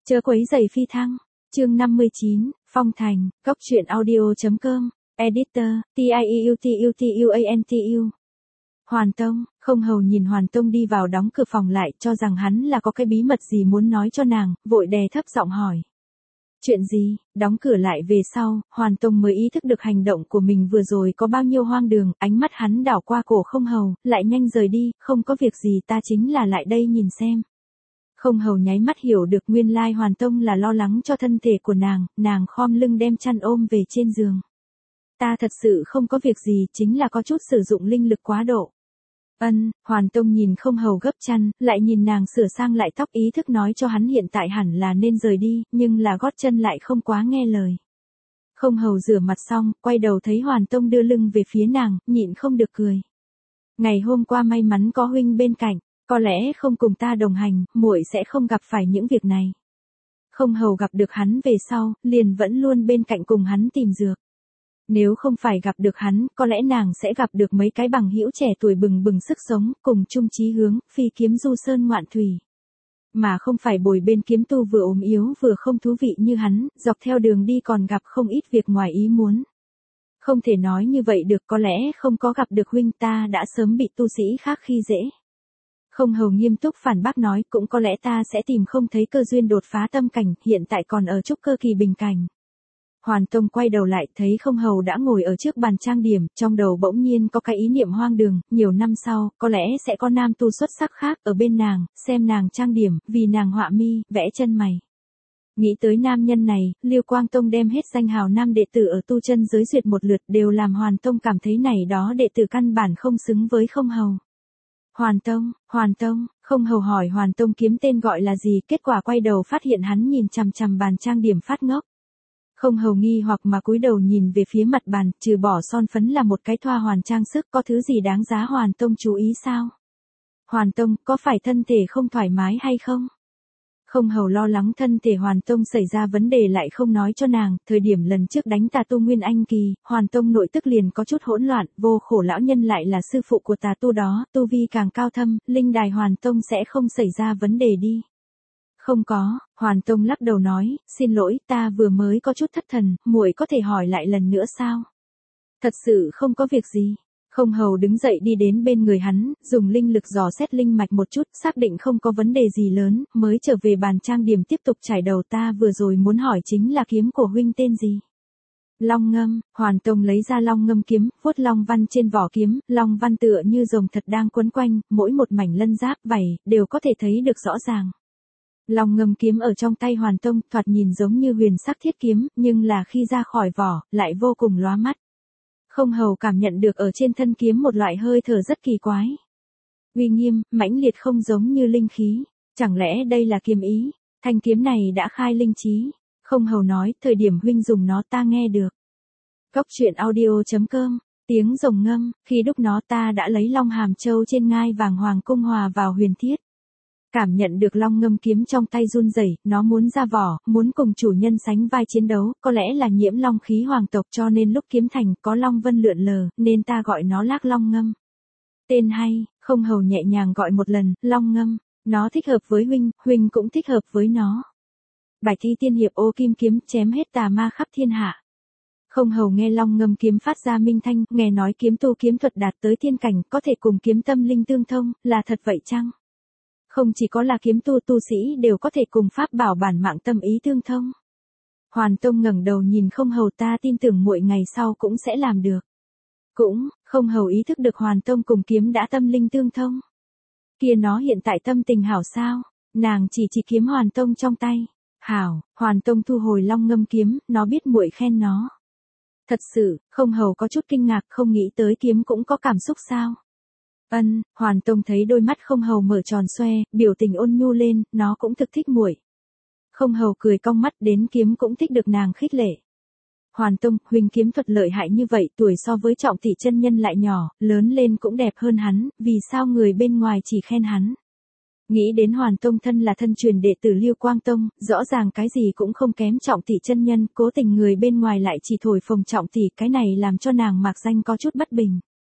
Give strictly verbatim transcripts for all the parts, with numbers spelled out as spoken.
Chớ quấy rầy phi thăng. Chương năm mươi chín, Phong Thành, Cốc truyện audio.com, Editor, T I E U T U T U A N T U. Hoàn Tông, Không Hầu nhìn Hoàn Tông đi vào đóng cửa phòng lại, cho rằng hắn là có cái bí mật gì muốn nói cho nàng, vội đè thấp giọng hỏi. Chuyện gì? Đóng cửa lại về sau, Hoàn Tông mới ý thức được hành động của mình vừa rồi có bao nhiêu hoang đường, ánh mắt hắn đảo qua cổ Không Hầu, lại nhanh rời đi, không có việc gì, ta chính là lại đây nhìn xem. Không Hầu nháy mắt hiểu được nguyên lai Hoàn Tông là lo lắng cho thân thể của nàng, nàng khom lưng đem chăn ôm về trên giường. Ta thật sự không có việc gì, chính là có chút sử dụng linh lực quá độ. Ân, Hoàn Tông nhìn Không Hầu gấp chăn, lại nhìn nàng sửa sang lại tóc, ý thức nói cho hắn hiện tại hẳn là nên rời đi, nhưng là gót chân lại không quá nghe lời. Không Hầu rửa mặt xong, quay đầu thấy Hoàn Tông đưa lưng về phía nàng, nhịn không được cười. Ngày hôm qua may mắn có huynh bên cạnh, có lẽ không cùng ta đồng hành, muội sẽ không gặp phải những việc này. Không Hầu gặp được hắn về sau, liền vẫn luôn bên cạnh cùng hắn tìm dược. Nếu không phải gặp được hắn, có lẽ nàng sẽ gặp được mấy cái bằng hữu trẻ tuổi bừng bừng sức sống, cùng chung chí hướng, phi kiếm du sơn ngoạn thủy. Mà không phải bồi bên kiếm tu vừa ốm yếu vừa không thú vị như hắn, dọc theo đường đi còn gặp không ít việc ngoài ý muốn. Không thể nói như vậy được, có lẽ không có gặp được huynh ta đã sớm bị tu sĩ khác khi dễ. Không Hầu nghiêm túc phản bác nói, cũng có lẽ ta sẽ tìm không thấy cơ duyên đột phá tâm cảnh, hiện tại còn ở trúc cơ kỳ bình cảnh. Hoàn Tông quay đầu lại thấy Không Hầu đã ngồi ở trước bàn trang điểm, trong đầu bỗng nhiên có cái ý niệm hoang đường, nhiều năm sau, có lẽ sẽ có nam tu xuất sắc khác ở bên nàng, xem nàng trang điểm, vì nàng họa mi, vẽ chân mày. Nghĩ tới nam nhân này, Liêu Quang Tông đem hết danh hào nam đệ tử ở tu chân giới duyệt một lượt, đều làm Hoàn Tông cảm thấy này đó đệ tử căn bản không xứng với Không Hầu. Hoàn Tông, Hoàn Tông, Không Hầu hỏi Hoàn Tông kiếm tên gọi là gì, kết quả quay đầu phát hiện hắn nhìn chằm chằm bàn trang điểm phát ngốc. Không Hầu nghi hoặc mà cúi đầu nhìn về phía mặt bàn, trừ bỏ son phấn là một cái thoa hoàn trang sức, có thứ gì đáng giá Hoàn Tông chú ý sao? Hoàn Tông, có phải thân thể không thoải mái hay không? Không Hầu lo lắng thân thể Hoàn Tông xảy ra vấn đề lại không nói cho nàng, thời điểm lần trước đánh tà tu Nguyên Anh kỳ, Hoàn Tông nội tức liền có chút hỗn loạn, vô khổ lão nhân lại là sư phụ của tà tu đó, tu vi càng cao thâm, linh đài Hoàn Tông sẽ không xảy ra vấn đề đi. Không có, Hoàn Tông lắc đầu nói, xin lỗi, ta vừa mới có chút thất thần, muội có thể hỏi lại lần nữa sao? Thật sự không có việc gì. Không Hầu đứng dậy đi đến bên người hắn, dùng linh lực dò xét linh mạch một chút, xác định không có vấn đề gì lớn, mới trở về bàn trang điểm tiếp tục trải đầu. Ta vừa rồi muốn hỏi chính là kiếm của huynh tên gì? Long Ngâm. Hoàn Tông lấy ra Long Ngâm kiếm, vuốt long văn trên vỏ kiếm, long văn tựa như rồng thật đang quấn quanh, mỗi một mảnh lân giáp, vảy, đều có thể thấy được rõ ràng. Long Ngâm kiếm ở trong tay Hoàn Tông, thoạt nhìn giống như huyền sắc thiết kiếm, nhưng là khi ra khỏi vỏ, lại vô cùng lóa mắt. Không Hầu cảm nhận được ở trên thân kiếm một loại hơi thở rất kỳ quái. Uy nghiêm, mãnh liệt không giống như linh khí. Chẳng lẽ đây là kiếm ý? Thanh kiếm này đã khai linh trí. Không Hầu nói, thời điểm huynh dùng nó ta nghe được. Cốc truyện audio.com, tiếng rồng ngâm, khi đúc nó ta đã lấy Long Hàm Châu trên ngai vàng hoàng cung hòa vào huyền thiết. Cảm nhận được Long Ngâm kiếm trong tay run rẩy, nó muốn ra vỏ, muốn cùng chủ nhân sánh vai chiến đấu, có lẽ là nhiễm long khí hoàng tộc cho nên lúc kiếm thành có long vân lượn lờ, nên ta gọi nó Lác Long Ngâm. Tên hay, Không Hầu nhẹ nhàng gọi một lần, Long Ngâm, nó thích hợp với huynh, huynh cũng thích hợp với nó. Bạch Thi tiên hiệp ô kim kiếm chém hết tà ma khắp thiên hạ. Không Hầu nghe Long Ngâm kiếm phát ra minh thanh, nghe nói kiếm tu kiếm thuật đạt tới thiên cảnh, có thể cùng kiếm tâm linh tương thông, là thật vậy chăng? Không chỉ có là kiếm tu tu sĩ đều có thể cùng pháp bảo bản mạng tâm ý tương thông. Hoàn Tông ngẩng đầu nhìn Không Hầu, ta tin tưởng muội ngày sau cũng sẽ làm được. Cũng, Không Hầu ý thức được Hoàn Tông cùng kiếm đã tâm linh tương thông. Kia nó hiện tại tâm tình hảo sao? Nàng chỉ chỉ kiếm Hoàn Tông trong tay. Hảo, Hoàn Tông thu hồi Long Ngâm kiếm, nó biết muội khen nó. Thật sự, Không Hầu có chút kinh ngạc, không nghĩ tới kiếm cũng có cảm xúc sao? Ân, Hoàn Tông thấy đôi mắt Không Hầu mở tròn xoe, biểu tình ôn nhu lên, nó cũng thực thích muội. Không Hầu cười cong mắt, đến kiếm cũng thích được nàng khích lệ. Hoàn Tông, huynh kiếm thuật lợi hại như vậy, tuổi so với Trọng tỷ chân nhân lại nhỏ, lớn lên cũng đẹp hơn hắn, vì sao người bên ngoài chỉ khen hắn? Nghĩ đến Hoàn Tông thân là thân truyền đệ tử Liêu Quang Tông, rõ ràng cái gì cũng không kém Trọng tỷ chân nhân, cố tình người bên ngoài lại chỉ thổi phồng Trọng tỷ, cái này làm cho nàng mạc danh có chút bất bình.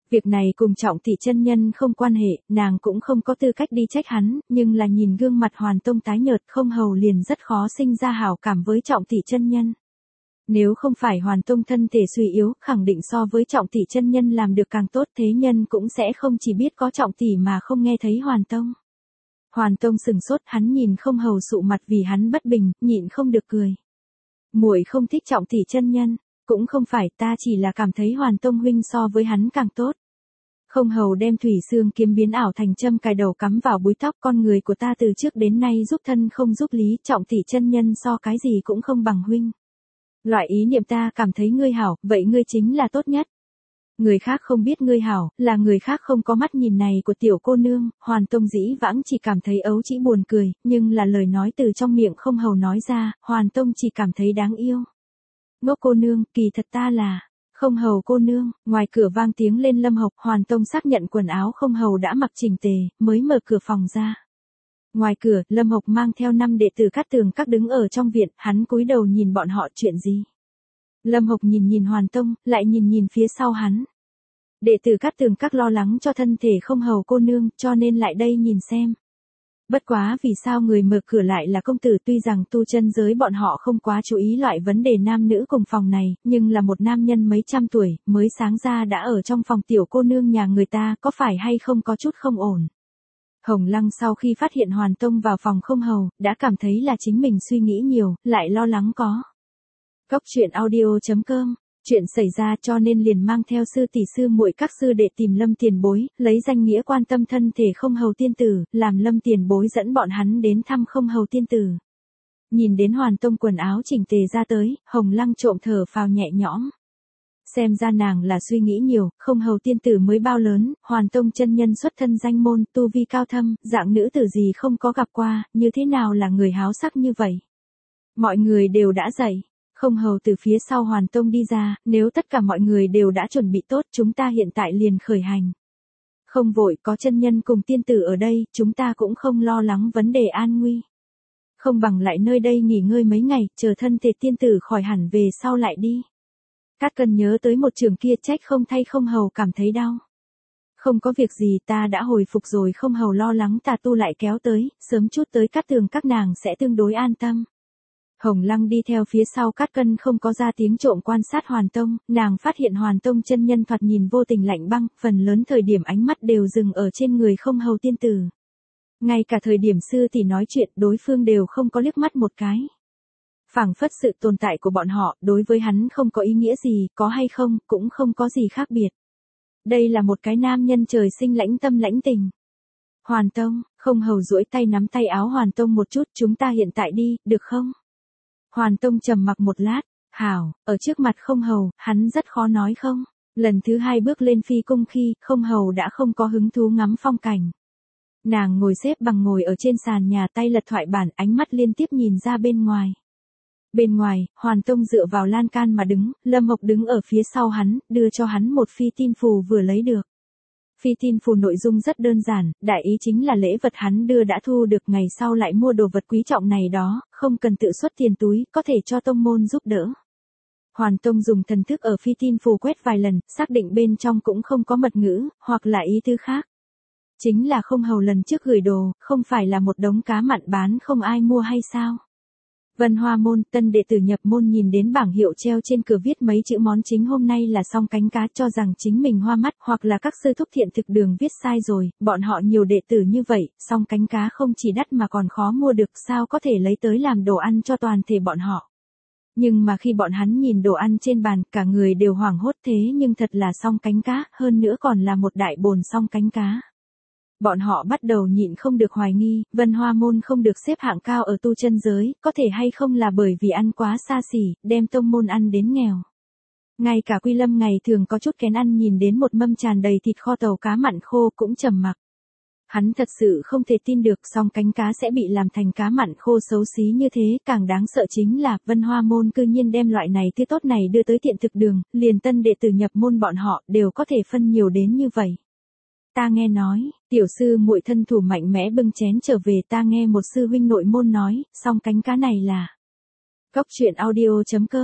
Việc này cùng Trọng Thị chân nhân không quan hệ, nàng cũng không có tư cách đi trách hắn, nhưng là nhìn gương mặt Hoàn Tông tái nhợt không hầu liền rất khó sinh ra hảo cảm với Trọng Thị chân nhân. Nếu không phải Hoàn Tông thân thể suy yếu, khẳng định so với Trọng Thị chân nhân làm được càng tốt, thế nhân cũng sẽ không chỉ biết có Trọng Thị mà không nghe thấy Hoàn Tông. Hoàn Tông sừng sốt, hắn nhìn không hầu sụ mặt vì hắn bất bình, nhịn không được cười. Muội không thích Trọng Thị chân nhân, cũng không phải, ta chỉ là cảm thấy Hoàn Tông huynh so với hắn càng tốt. Không hầu đem thủy xương kiếm biến ảo thành châm cài đầu cắm vào búi tóc, con người của ta từ trước đến nay giúp thân không giúp lý, Trọng Thị chân nhân so cái gì cũng không bằng huynh. Loại ý niệm ta cảm thấy ngươi hảo, vậy ngươi chính là tốt nhất. Người khác không biết ngươi hảo, là người khác không có mắt nhìn này của tiểu cô nương. Hoàn Tông dĩ vãng chỉ cảm thấy ấu trĩ buồn cười, nhưng là lời nói từ trong miệng không hầu nói ra, Hoàn Tông chỉ cảm thấy đáng yêu. Ngốc cô nương, kỳ thật ta là Không hầu cô nương. Ngoài cửa vang tiếng lên Lâm Hộc, Hoàn Tông xác nhận quần áo không hầu đã mặc chỉnh tề, mới mở cửa phòng ra. Ngoài cửa, Lâm Hộc mang theo năm đệ tử Cát Tường Các đứng ở trong viện, hắn cúi đầu nhìn bọn họ, chuyện gì? Lâm Hộc nhìn nhìn Hoàn Tông, lại nhìn nhìn phía sau hắn. Đệ tử Cát Tường Các lo lắng cho thân thể không hầu cô nương, cho nên lại đây nhìn xem. Bất quá vì sao người mở cửa lại là công tử, tuy rằng tu chân giới bọn họ không quá chú ý loại vấn đề nam nữ cùng phòng này, nhưng là một nam nhân mấy trăm tuổi, mới sáng ra đã ở trong phòng tiểu cô nương nhà người ta, có phải hay không có chút không ổn. Hồng Lăng sau khi phát hiện Hoàn Tông vào phòng không hầu, đã cảm thấy là chính mình suy nghĩ nhiều, lại lo lắng có. Góc truyện audio chấm com, chuyện xảy ra cho nên liền mang theo sư tỷ sư muội các sư đệ tìm Lâm tiền bối, lấy danh nghĩa quan tâm thân thể không hầu tiên tử, làm Lâm tiền bối dẫn bọn hắn đến thăm không hầu tiên tử. Nhìn đến Hoàn Tông quần áo chỉnh tề ra tới, Hồng Lăng trộm thở phào nhẹ nhõm. Xem ra nàng là suy nghĩ nhiều, không hầu tiên tử mới bao lớn, Hoàn Tông chân nhân xuất thân danh môn, tu vi cao thâm, dạng nữ tử gì không có gặp qua, như thế nào là người háo sắc như vậy. Mọi người đều đã dậy, không hầu từ phía sau Hoàn Tông đi ra, nếu tất cả mọi người đều đã chuẩn bị tốt, chúng ta hiện tại liền khởi hành. Không vội, có chân nhân cùng tiên tử ở đây, chúng ta cũng không lo lắng vấn đề an nguy. Không bằng lại nơi đây nghỉ ngơi mấy ngày, chờ thân thể tiên tử khỏi hẳn về sau lại đi. Cát Cân nhớ tới một trường kia, trách không thay không hầu cảm thấy đau. Không có việc gì, ta đã hồi phục rồi, không hầu lo lắng tà tu lại kéo tới, sớm chút tới Cát Tường các nàng sẽ tương đối an tâm. Hồng Lăng đi theo phía sau Cát Cân không có ra tiếng trộm quan sát Hoàn Tông, nàng phát hiện Hoàn Tông chân nhân thoạt nhìn vô tình lạnh băng, phần lớn thời điểm ánh mắt đều dừng ở trên người không hầu tiên tử. Ngay cả thời điểm sư tỷ nói chuyện, đối phương đều không có liếc mắt một cái. Phảng phất sự tồn tại của bọn họ, đối với hắn không có ý nghĩa gì, có hay không, cũng không có gì khác biệt. Đây là một cái nam nhân trời sinh lãnh tâm lãnh tình. Hoàn Tông, không hầu duỗi tay nắm tay áo Hoàn Tông một chút, chúng ta hiện tại đi, được không? Hoàn Tông trầm mặc một lát, hảo, ở trước mặt không hầu, hắn rất khó nói không. Lần thứ hai bước lên phi cung khi, không hầu đã không có hứng thú ngắm phong cảnh. Nàng ngồi xếp bằng ngồi ở trên sàn nhà, tay lật thoại bản, ánh mắt liên tiếp nhìn ra bên ngoài. Bên ngoài, Hoàn Tông dựa vào lan can mà đứng, Lâm Hộc đứng ở phía sau hắn, đưa cho hắn một phi tin phù vừa lấy được. Phi tin phù nội dung rất đơn giản, đại ý chính là lễ vật hắn đưa đã thu được, ngày sau lại mua đồ vật quý trọng này đó, không cần tự xuất tiền túi, có thể cho tông môn giúp đỡ. Hoàn Tông dùng thần thức ở phi tin phù quét vài lần, xác định bên trong cũng không có mật ngữ, hoặc là ý tứ khác. Chính là không hầu lần trước gửi đồ, không phải là một đống cá mặn bán không ai mua hay sao? Vân Hoa môn, tân đệ tử nhập môn nhìn đến bảng hiệu treo trên cửa viết mấy chữ món chính hôm nay là song cánh cá, cho rằng chính mình hoa mắt, hoặc là các sư thúc thiện thực đường viết sai rồi, bọn họ nhiều đệ tử như vậy, song cánh cá không chỉ đắt mà còn khó mua được, sao có thể lấy tới làm đồ ăn cho toàn thể bọn họ. Nhưng mà khi bọn hắn nhìn đồ ăn trên bàn, cả người đều hoảng hốt, thế nhưng thật là song cánh cá, hơn nữa còn là một đại bồn song cánh cá. Bọn họ bắt đầu nhịn không được hoài nghi, Vân Hoa môn không được xếp hạng cao ở tu chân giới, có thể hay không là bởi vì ăn quá xa xỉ, đem tông môn ăn đến nghèo. Ngay cả Quy Lâm ngày thường có chút kén ăn nhìn đến một mâm tràn đầy thịt kho tàu cá mặn khô cũng trầm mặc. Hắn thật sự không thể tin được song cánh cá sẽ bị làm thành cá mặn khô xấu xí như thế, càng đáng sợ chính là Vân Hoa môn cư nhiên đem loại này thứ tốt này đưa tới thiện thực đường, liền tân đệ tử nhập môn bọn họ đều có thể phân nhiều đến như vậy. Ta nghe nói, tiểu sư muội thân thủ mạnh mẽ bưng chén trở về, ta nghe một sư huynh nội môn nói, song cánh cá này là. Góc truyện audio chấm com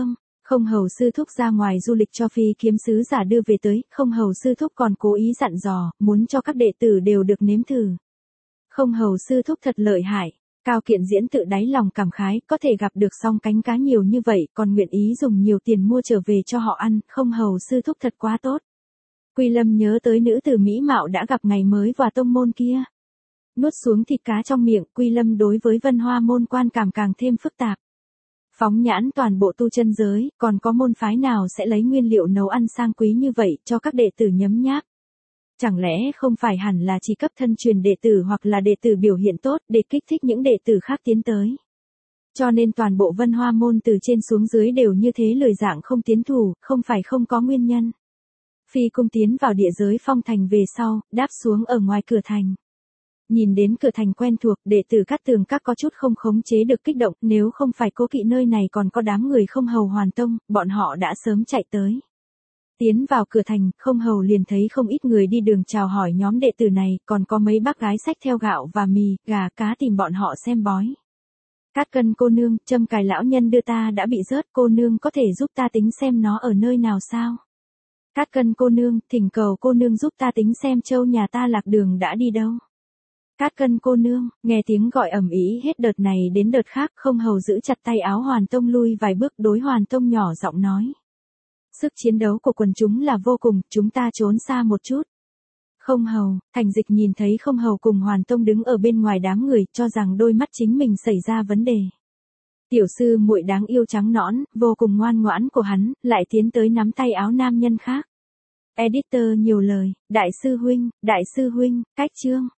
Không hầu sư thúc ra ngoài du lịch cho phi kiếm sứ giả đưa về tới, không hầu sư thúc còn cố ý dặn dò, muốn cho các đệ tử đều được nếm thử. Không hầu sư thúc thật lợi hại. Cao Kiện Diễn tự đáy lòng cảm khái, có thể gặp được song cánh cá nhiều như vậy, còn nguyện ý dùng nhiều tiền mua trở về cho họ ăn, không hầu sư thúc thật quá tốt. Quy Lâm nhớ tới nữ tử mỹ mạo đã gặp ngày mới và tông môn kia. Nuốt xuống thịt cá trong miệng, Quy Lâm đối với Vân Hoa môn quan cảm càng thêm phức tạp. Phóng nhãn toàn bộ tu chân giới, còn có môn phái nào sẽ lấy nguyên liệu nấu ăn sang quý như vậy cho các đệ tử nhấm nháp? Chẳng lẽ không phải hẳn là chỉ cấp thân truyền đệ tử hoặc là đệ tử biểu hiện tốt để kích thích những đệ tử khác tiến tới? Cho nên toàn bộ Vân Hoa môn từ trên xuống dưới đều như thế lười dạng không tiến thủ, không phải không có nguyên nhân. Phi cung tiến vào địa giới Phong Thành về sau, đáp xuống ở ngoài cửa thành. Nhìn đến cửa thành quen thuộc, đệ tử Cát Tường Các có chút không khống chế được kích động, nếu không phải cố kỵ nơi này còn có đám người không hầu Hoàn Tông, bọn họ đã sớm chạy tới. Tiến vào cửa thành, không hầu liền thấy không ít người đi đường chào hỏi nhóm đệ tử này, còn có mấy bác gái xách theo gạo và mì, gà, cá tìm bọn họ xem bói. Cát Cân cô nương, châm cài lão nhân đưa ta đã bị rớt, cô nương có thể giúp ta tính xem nó ở nơi nào sao? Cát Cân cô nương, thỉnh cầu cô nương giúp ta tính xem châu nhà ta lạc đường đã đi đâu. Cát Cân cô nương, nghe tiếng gọi ầm ĩ hết đợt này đến đợt khác, không hầu giữ chặt tay áo Hoàn Tông lui vài bước đối Hoàn Tông nhỏ giọng nói. Sức chiến đấu của quần chúng là vô cùng, chúng ta trốn xa một chút. Không hầu, Thành Dịch nhìn thấy không hầu cùng Hoàn Tông đứng ở bên ngoài đám người, cho rằng đôi mắt chính mình xảy ra vấn đề. Tiểu sư muội đáng yêu trắng nõn, vô cùng ngoan ngoãn của hắn, lại tiến tới nắm tay áo nam nhân khác. Editor nhiều lời, đại sư huynh, đại sư huynh, cách chương.